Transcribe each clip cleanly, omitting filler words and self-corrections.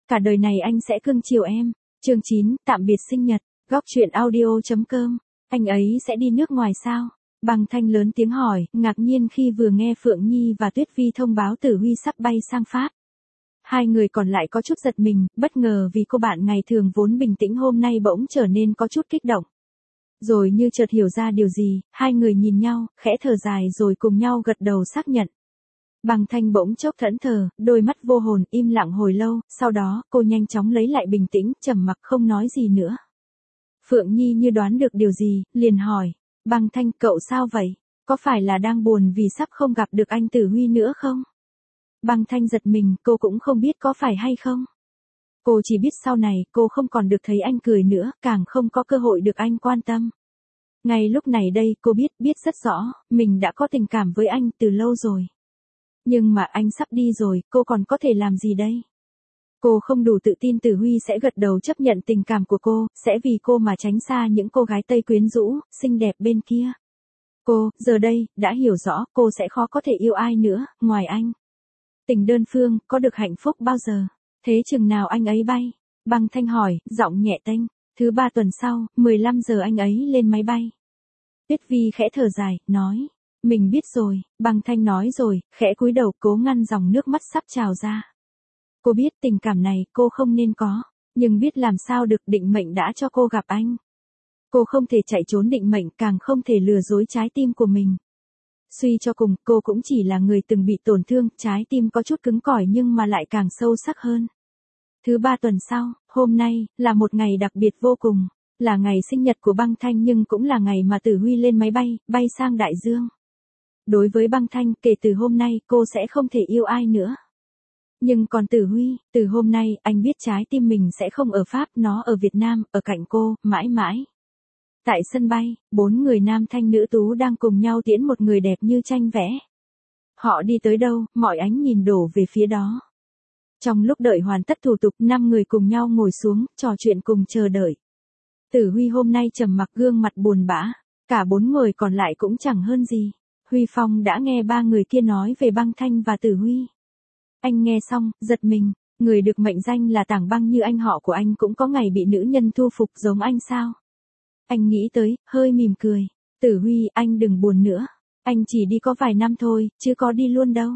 cả đời này anh sẽ cưng chiều em. Chương 9, tạm biệt sinh nhật. Góc truyện audio.com. Anh ấy sẽ đi nước ngoài sao? Bằng Thanh lớn tiếng hỏi, ngạc nhiên khi vừa nghe Phượng Nhi và Tuyết Vi thông báo Tử Huy sắp bay sang Pháp. Hai người còn lại có chút giật mình, bất ngờ vì cô bạn ngày thường vốn bình tĩnh hôm nay bỗng trở nên có chút kích động. Rồi như chợt hiểu ra điều gì, hai người nhìn nhau, khẽ thở dài rồi cùng nhau gật đầu xác nhận. Bằng Thanh bỗng chốc thẫn thờ, đôi mắt vô hồn, im lặng hồi lâu, sau đó, cô nhanh chóng lấy lại bình tĩnh, trầm mặc không nói gì nữa. Phượng Nhi như đoán được điều gì, liền hỏi, Bằng Thanh, cậu sao vậy? Có phải là đang buồn vì sắp không gặp được anh Tử Huy nữa không? Bằng Thanh giật mình, cô cũng không biết có phải hay không. Cô chỉ biết sau này cô không còn được thấy anh cười nữa, càng không có cơ hội được anh quan tâm. Ngay lúc này đây cô biết rất rõ, mình đã có tình cảm với anh từ lâu rồi. Nhưng mà anh sắp đi rồi, cô còn có thể làm gì đây? Cô không đủ tự tin Tử Huy sẽ gật đầu chấp nhận tình cảm của cô, sẽ vì cô mà tránh xa những cô gái Tây quyến rũ, xinh đẹp bên kia. Cô, giờ đây, đã hiểu rõ cô sẽ khó có thể yêu ai nữa, ngoài anh. Tình đơn phương, có được hạnh phúc bao giờ? Thế chừng nào anh ấy bay? Bằng Thanh hỏi, giọng nhẹ tênh. Thứ 3 tuần sau, 15 giờ anh ấy lên máy bay. Tuyết Vi khẽ thở dài, nói. Mình biết rồi, Bằng Thanh nói rồi, khẽ cúi đầu cố ngăn dòng nước mắt sắp trào ra. Cô biết tình cảm này cô không nên có, nhưng biết làm sao được, định mệnh đã cho cô gặp anh. Cô không thể chạy trốn định mệnh, càng không thể lừa dối trái tim của mình. Suy cho cùng, cô cũng chỉ là người từng bị tổn thương, trái tim có chút cứng cỏi nhưng mà lại càng sâu sắc hơn. Thứ 3 tuần sau, hôm nay, là một ngày đặc biệt vô cùng, là ngày sinh nhật của Băng Thanh nhưng cũng là ngày mà Tử Huy lên máy bay, bay sang đại dương. Đối với Băng Thanh, kể từ hôm nay cô sẽ không thể yêu ai nữa. Nhưng còn Tử Huy, từ hôm nay, anh biết trái tim mình sẽ không ở Pháp, nó ở Việt Nam, ở cạnh cô, mãi mãi. Tại sân bay, 4 người nam thanh nữ tú đang cùng nhau tiễn một người đẹp như tranh vẽ. Họ đi tới đâu, mọi ánh nhìn đổ về phía đó. Trong lúc đợi hoàn tất thủ tục, 5 người cùng nhau ngồi xuống, trò chuyện cùng chờ đợi. Tử Huy hôm nay trầm mặc, gương mặt buồn bã, cả 4 người còn lại cũng chẳng hơn gì. Huy Phong đã nghe 3 người kia nói về Băng Thanh và Tử Huy. Anh nghe xong, giật mình, người được mệnh danh là Tảng Băng như anh họ của anh cũng có ngày bị nữ nhân thu phục giống anh sao? Anh nghĩ tới, hơi mỉm cười. Tử Huy, anh đừng buồn nữa. Anh chỉ đi có vài năm thôi, chứ có đi luôn đâu.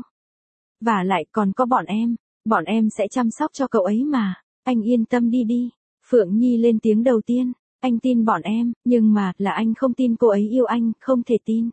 Vả lại còn có bọn em sẽ chăm sóc cho cậu ấy mà. Anh yên tâm đi đi. Phượng Nhi lên tiếng đầu tiên. Anh tin bọn em, nhưng mà, là anh không tin cô ấy yêu anh, không thể tin.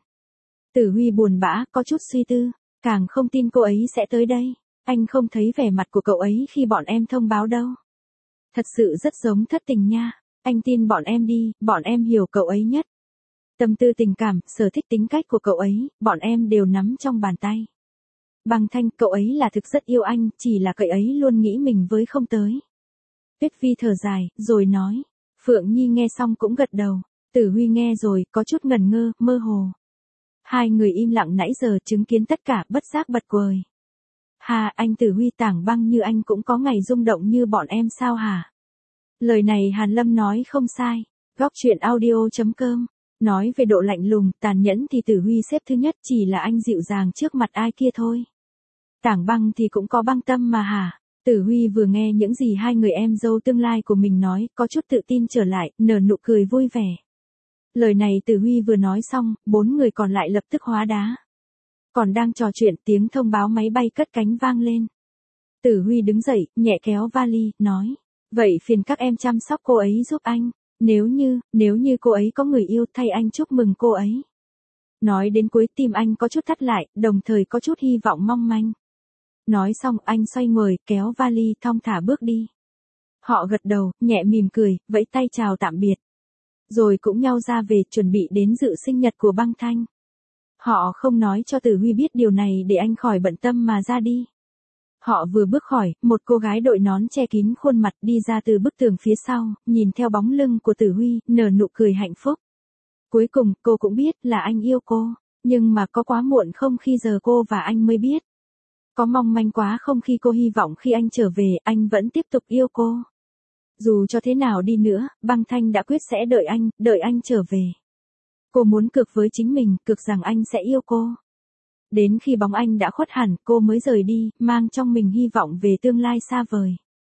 Tử Huy buồn bã, có chút suy tư. Càng không tin cô ấy sẽ tới đây. Anh không thấy vẻ mặt của cậu ấy khi bọn em thông báo đâu. Thật sự rất giống thất tình nha. Anh tin bọn em đi, bọn em hiểu cậu ấy nhất. Tâm tư tình cảm, sở thích tính cách của cậu ấy, bọn em đều nắm trong bàn tay. Bằng Thanh, cậu ấy là thực rất yêu anh, chỉ là cậu ấy luôn nghĩ mình với không tới. Tuyết Vi thở dài, rồi nói. Phượng Nhi nghe xong cũng gật đầu. Tử Huy nghe rồi, có chút ngần ngơ, mơ hồ. Hai người im lặng nãy giờ chứng kiến tất cả, bất giác bật cười. Hà, anh Tử Huy, Tảng Băng như anh cũng có ngày rung động như bọn em sao hả? Lời này Hàn Lâm nói không sai. Góc truyện audio.com. Nói về độ lạnh lùng, tàn nhẫn thì Tử Huy xếp thứ nhất, chỉ là anh dịu dàng trước mặt ai kia thôi. Tảng Băng thì cũng có băng tâm mà hả? Tử Huy vừa nghe những gì hai người em dâu tương lai của mình nói, có chút tự tin trở lại, nở nụ cười vui vẻ. Lời này Tử Huy vừa nói xong, 4 người còn lại lập tức hóa đá. Còn đang trò chuyện, tiếng thông báo máy bay cất cánh vang lên. Tử Huy đứng dậy, nhẹ kéo vali, nói. Vậy phiền các em chăm sóc cô ấy giúp anh. Nếu như cô ấy có người yêu, thay anh chúc mừng cô ấy. Nói đến cuối, tim anh có chút thắt lại, đồng thời có chút hy vọng mong manh. Nói xong, anh xoay người, kéo vali, thong thả bước đi. Họ gật đầu, nhẹ mỉm cười, vẫy tay chào tạm biệt. Rồi cũng nhau ra về, chuẩn bị đến dự sinh nhật của Băng Thanh. Họ không nói cho Tử Huy biết điều này để anh khỏi bận tâm mà ra đi. Họ vừa bước khỏi, một cô gái đội nón che kín khuôn mặt đi ra từ bức tường phía sau, nhìn theo bóng lưng của Tử Huy, nở nụ cười hạnh phúc. Cuối cùng, cô cũng biết là anh yêu cô, nhưng mà có quá muộn không khi giờ cô và anh mới biết. Có mong manh quá không khi cô hy vọng khi anh trở về, anh vẫn tiếp tục yêu cô. Dù cho thế nào đi nữa, Băng Thanh đã quyết sẽ đợi anh trở về. Cô muốn cược với chính mình, cược rằng anh sẽ yêu cô. Đến khi bóng anh đã khuất hẳn, cô mới rời đi, mang trong mình hy vọng về tương lai xa vời.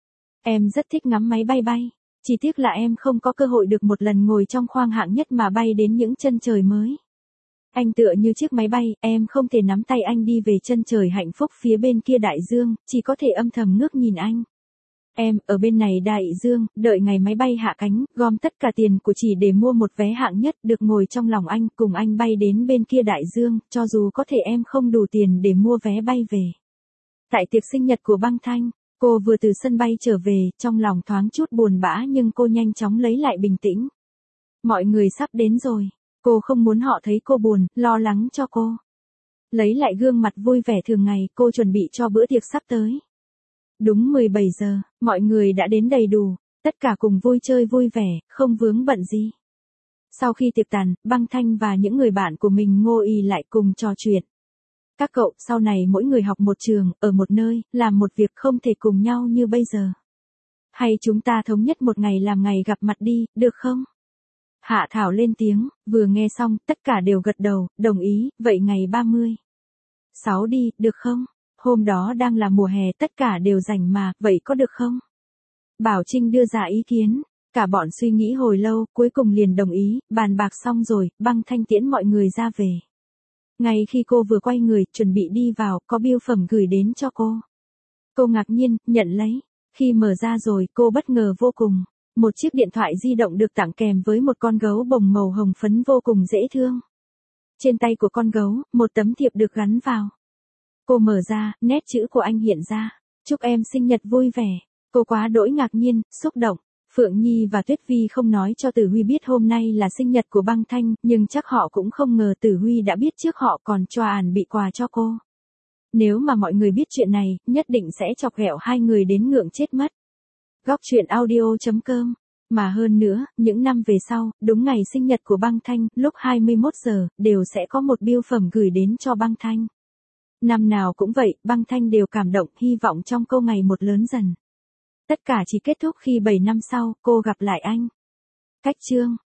Em rất thích ngắm máy bay bay. Chỉ tiếc là em không có cơ hội được một lần ngồi trong khoang hạng nhất mà bay đến những chân trời mới. Anh tựa như chiếc máy bay, em không thể nắm tay anh đi về chân trời hạnh phúc phía bên kia đại dương, chỉ có thể âm thầm ngước nhìn anh. Em, ở bên này đại dương, đợi ngày máy bay hạ cánh, gom tất cả tiền của chỉ để mua một vé hạng nhất, được ngồi trong lòng anh, cùng anh bay đến bên kia đại dương, cho dù có thể em không đủ tiền để mua vé bay về. Tại tiệc sinh nhật của Băng Thanh, cô vừa từ sân bay trở về, trong lòng thoáng chút buồn bã nhưng cô nhanh chóng lấy lại bình tĩnh. Mọi người sắp đến rồi, cô không muốn họ thấy cô buồn, lo lắng cho cô. Lấy lại gương mặt vui vẻ thường ngày, cô chuẩn bị cho bữa tiệc sắp tới. Đúng 17 giờ, mọi người đã đến đầy đủ, tất cả cùng vui chơi vui vẻ, không vướng bận gì. Sau khi tiệc tàn, Băng Thanh và những người bạn của mình ngồi lại cùng trò chuyện. Các cậu sau này mỗi người học một trường, ở một nơi, làm một việc không thể cùng nhau như bây giờ. Hay chúng ta thống nhất một ngày làm ngày gặp mặt đi, được không? Hạ Thảo lên tiếng, vừa nghe xong, tất cả đều gật đầu, đồng ý, vậy ngày 30/6 đi, được không? Hôm đó đang là mùa hè, tất cả đều rảnh mà, vậy có được không? Bảo Trinh đưa ra ý kiến, cả bọn suy nghĩ hồi lâu, cuối cùng liền đồng ý, bàn bạc xong rồi, Băng Thanh tiễn mọi người ra về. Ngay khi cô vừa quay người, chuẩn bị đi vào, có bưu phẩm gửi đến cho cô. Cô ngạc nhiên, nhận lấy. Khi mở ra rồi, cô bất ngờ vô cùng. Một chiếc điện thoại di động được tặng kèm với một con gấu bồng màu hồng phấn vô cùng dễ thương. Trên tay của con gấu, một tấm thiệp được gắn vào. Cô mở ra, nét chữ của anh hiện ra. Chúc em sinh nhật vui vẻ. Cô quá đỗi ngạc nhiên, xúc động. Phượng Nhi và Tuyết Vi không nói cho Tử Huy biết hôm nay là sinh nhật của Băng Thanh, nhưng chắc họ cũng không ngờ Tử Huy đã biết trước họ còn cho bị quà cho cô. Nếu mà mọi người biết chuyện này, nhất định sẽ chọc ghẹo hai người đến ngượng chết mất. Góc truyện audio.com. Mà hơn nữa, những năm về sau, đúng ngày sinh nhật của Băng Thanh, lúc 21 giờ, đều sẽ có một bưu phẩm gửi đến cho Băng Thanh. Năm nào cũng vậy, Băng Thanh đều cảm động, hy vọng trong câu ngày một lớn dần. Tất cả chỉ kết thúc khi 7 năm sau, cô gặp lại anh. Cách chương.